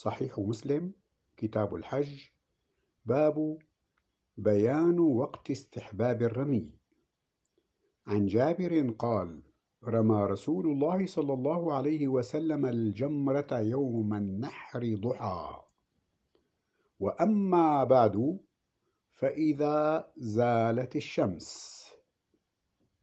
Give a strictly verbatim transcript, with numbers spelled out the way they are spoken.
صحيح مسلم كتاب الحج باب بيان وقت استحباب الرمي. عن جابر قال: رمى رسول الله صلى الله عليه وسلم الجمرة يوم النحر ضحى. وأما بعد فإذا زالت الشمس